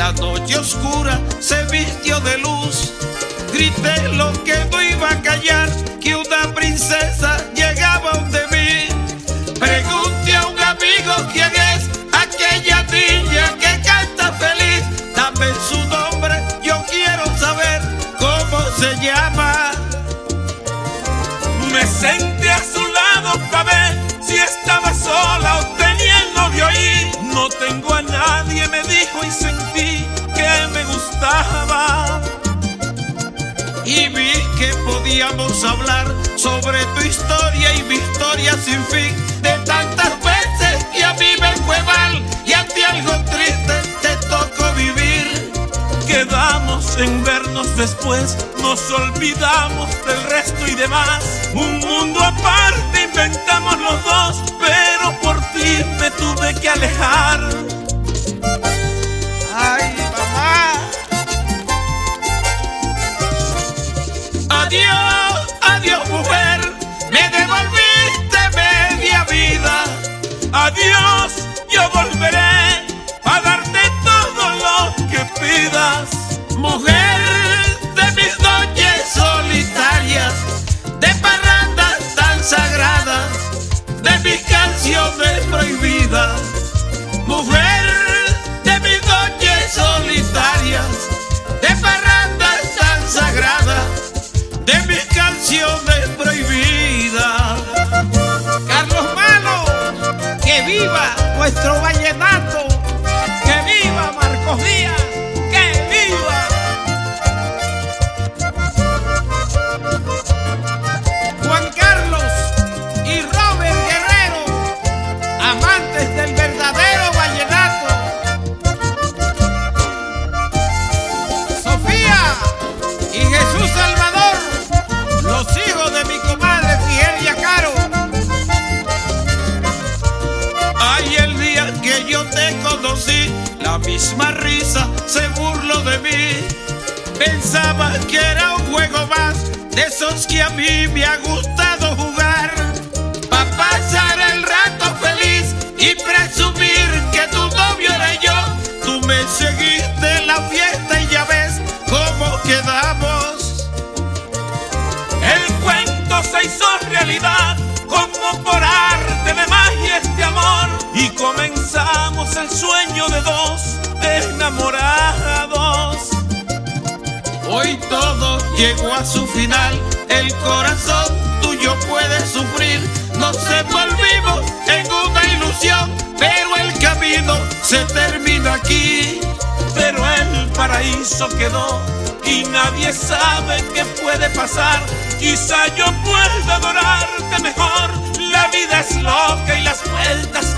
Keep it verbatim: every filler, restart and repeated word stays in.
La noche oscura se vistió de luz. Grité lo que no iba a callar, que una princesa llegaba donde mí. Pregunté a un amigo quién es aquella niña que canta feliz. Dame su nombre, yo quiero saber cómo se llama. Me senté a su lado para ver si estaba sola o tenía el novio ahí. No tengo a nadie, me dijo, y sentí que me gustaba. Y vi que podíamos hablar sobre tu historia y mi historia sin fin. De tantas veces que a mí me fue mal y a ti algo triste te tocó vivir. Quedamos en vernos después, nos olvidamos del resto y demás. Un mundo aparte inventamos los dos, pero por ti me tuve que alejar. Ay, mamá. Adiós, adiós mujer, me devolviste media vida. Adiós, yo volveré a darte todo lo que pidas. Mujer de mis noches solitarias, de parrandas tan sagradas, de mis canciones prohibidas. Mujer de mis noches solitarias, de parrandas tan sagradas, de mis canciones prohibidas. Carlos Malo, que viva nuestro vallenato, que viva Marcos Díaz, que viva. Juan Carlos y Robert Guerrero, amantes del verdadero vallenato. Sofía y Jesús Salvador, los hijos de mi comadre Figelia Caro. Ay, el día que yo te conocí, la misma risa se burló de mí. Pensaba que era un juego más de esos que a mí me ha gustado jugar, pa' pasar el rato feliz y presumir que tu novio era yo. Tú me seguiste en la fiesta y ya ves cómo quedamos. El cuento se hizo realidad, como por arte de magia este amor, y comenzamos el sueño de dos enamorados. Hoy todo llegó a su final, el corazón tuyo puede sufrir. Nos envolvimos en una ilusión, pero el camino se termina aquí. Pero el paraíso quedó y nadie sabe qué puede pasar. Quizá yo pueda adorarte mejor. La vida es loca y las vueltas